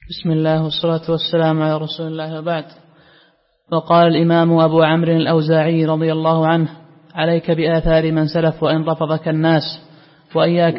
بسم الله والصلاة والسلام على رسول الله وبعد. وقال الإمام أبو عمرو الأوزاعي رضي الله عنه: عليك بآثار من سلف وإن رفضك الناس، وإياك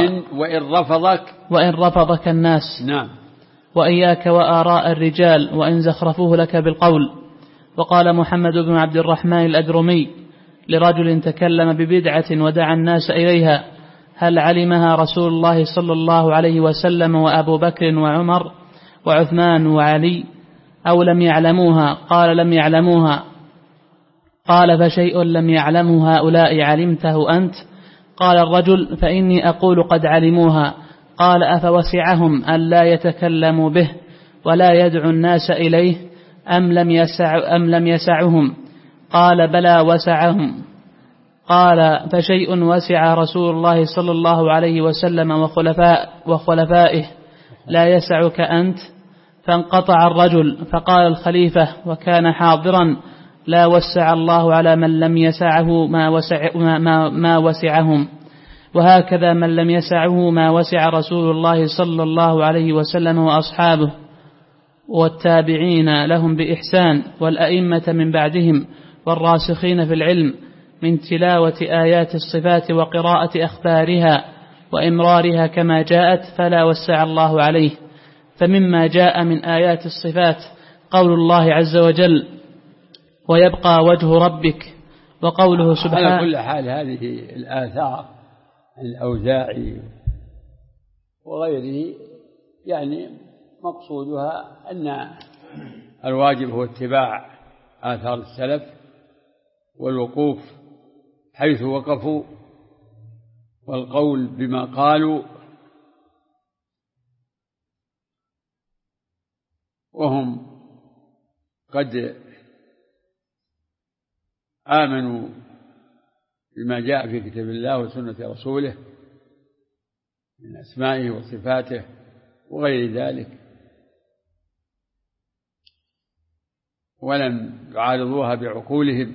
وإن رفضك الناس. نعم. وإياك وآراء الرجال وإن زخرفوه لك بالقول. وقال محمد بن عبد الرحمن الأدرمي لرجل تكلم ببدعة ودعا الناس إليها: هل علمها رسول الله صلى الله عليه وسلم وأبو بكر وعمر وعثمان وعلي أو لم يعلموها؟ قال: لم يعلموها. قال: فشيء لم يعلمه هؤلاء علمته أنت؟ قال الرجل: فإني أقول قد علموها. قال: أفوسعهم أن لا يتكلموا به ولا يدعو الناس إليه أم لم يسعهم؟ قال: بلى وسعهم. قال: فشيء وسع رسول الله صلى الله عليه وسلم وخلفائه لا يسعك أنت؟ فانقطع الرجل. فقال الخليفة وكان حاضرا: لا وسع الله على من لم يسعه ما وسعهم، وهكذا من لم يسعه ما وسع رسول الله صلى الله عليه وسلم وأصحابه والتابعين لهم بإحسان والأئمة من بعدهم والراسخين في العلم من تلاوة آيات الصفات وقراءة أخبارها وإمرارها كما جاءت، فلا وسع الله عليه. فمما جاء من آيات الصفات قول الله عز وجل: ويبقى وجه ربك، وقوله سبحانه. على كل حال هذه الآثار الأوزاعي وغيره يعني مقصودها أن الواجب هو اتباع آثار السلف والوقوف حيث وقفوا والقول بما قالوا، وهم قد آمنوا بما جاء في كتاب الله وسنة رسوله من أسمائه وصفاته وغير ذلك، ولم يعارضوها بعقولهم.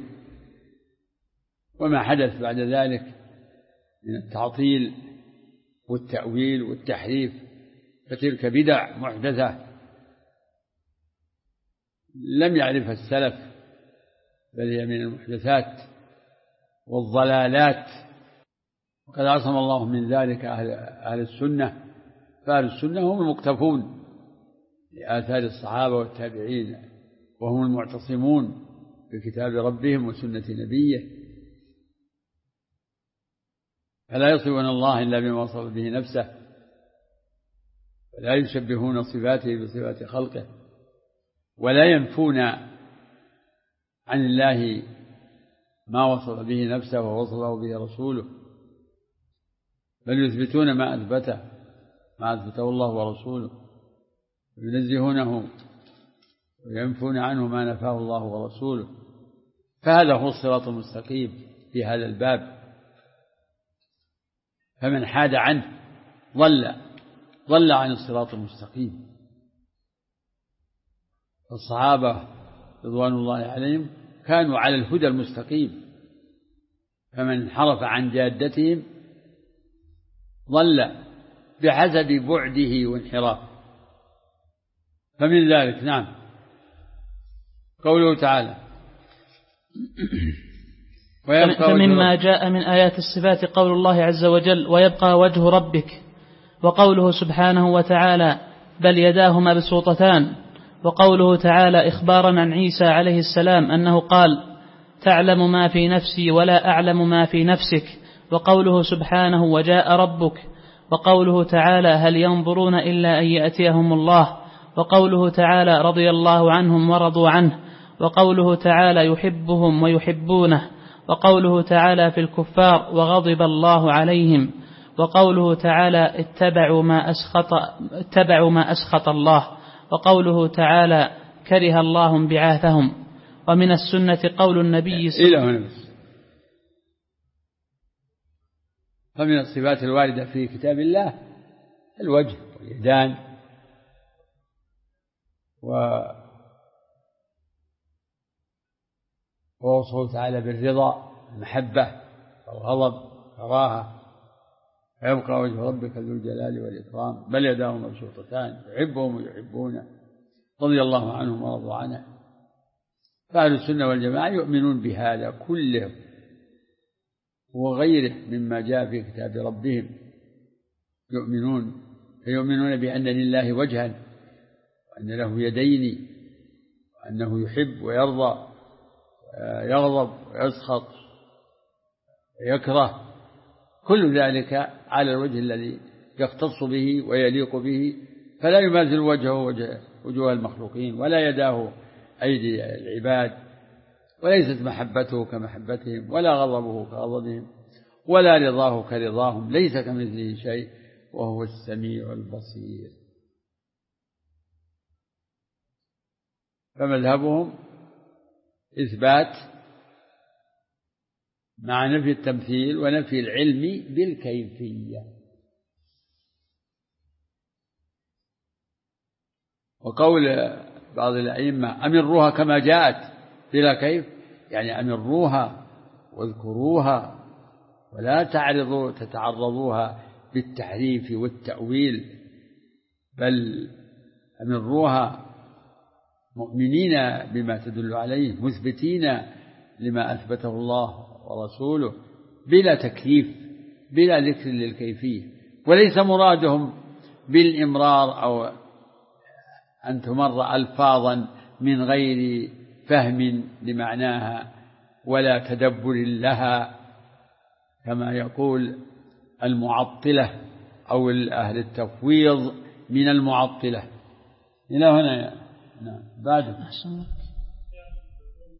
وما حدث بعد ذلك من التعطيل والتأويل والتحريف فتلك بدع محدثة لم يعرفها السلف، بل هي من المحدثات والضلالات، وقد عصم الله من ذلك أهل السنة، فأهل السنة هم المقتفون لآثار الصحابة والتابعين، وهم المعتصمون بكتاب ربهم وسنة نبيه، فلا يصفون الله إلا بما وصف به نفسه، ولا يشبهون صفاته بصفات خلقه، ولا ينفون عن الله ما وصف به نفسه ووصفه به رسوله، بل يثبتون ما أثبته الله ورسوله، وينزهونه وينفون عنه ما نفاه الله ورسوله. فهذا هو الصراط المستقيم في هذا الباب، فمن حاد عنه ضل عن الصراط المستقيم. الصحابة رضوان الله عليهم كانوا على الهدى المستقيم، فمن انحرف عن جادتهم ضل بحسب بعده وانحرافه. فمن ذلك نعم قوله تعالى: فمما جاء من آيات الصفات قول الله عز وجل: ويبقى وجه ربك، وقوله سبحانه وتعالى: بل يداه مبسوطتان، وقوله تعالى إخبارا عن عيسى عليه السلام أنه قال: تعلم ما في نفسي ولا أعلم ما في نفسك، وقوله سبحانه: وجاء ربك، وقوله تعالى: هل ينظرون إلا أن يأتيهم الله، وقوله تعالى: رضي الله عنهم ورضوا عنه، وقوله تعالى: يحبهم ويحبونه، وقوله تعالى في الكفار: وغضب الله عليهم، وقوله تعالى: اتبعوا ما أسخط الله، وقوله تعالى: كره الله انبعاثهم. ومن السنة قول النبي صلى الله عليه وسلم. فمن الصفات الواردة في كتاب الله الوجه واليدان ووصفه تعالى بالرضا، المحبة، الغضب، الكراهة، ويبقى وجه ربك ذو الجلال والإكرام بل يداه مبسوطتان يحبهم ويحبونه رضي الله عنهم ورضوا عنه. فأهل السنة والجماعة يؤمنون بهذا كله وغيره مما جاء في كتاب ربهم، يؤمنون بأن لله وجها وأن له يدين وأنه يحب ويرضى ويغضب ويسخط ويكره، كل ذلك على الوجه الذي يختص به ويليق به، فلا يماثل وجهه وجوه المخلوقين ولا يداه أيدي العباد، وليست محبته كمحبتهم ولا غضبه كغضبهم ولا رضاه كرضاهم، ليس كمثله شيء وهو السميع البصير. فمذهبهم إثبات مع نفي التمثيل ونفي العلم بالكيفية. وقول بعض الأئمة أمروها كما جاءت بلا كيف، يعني أمروها واذكروها ولا تتعرضوها بالتحريف والتأويل، بل أمروها مؤمنين بما تدل عليه مثبتين لما أثبته الله ورسوله بلا تكييف بلا ذكر للكيفية. وليس مرادهم بالإمرار أو أن تمر ألفاظا من غير فهم لمعناها ولا تدبر لها كما يقول المعطلة أو أهل التفويض من المعطلة. إلى هنا نعم بعد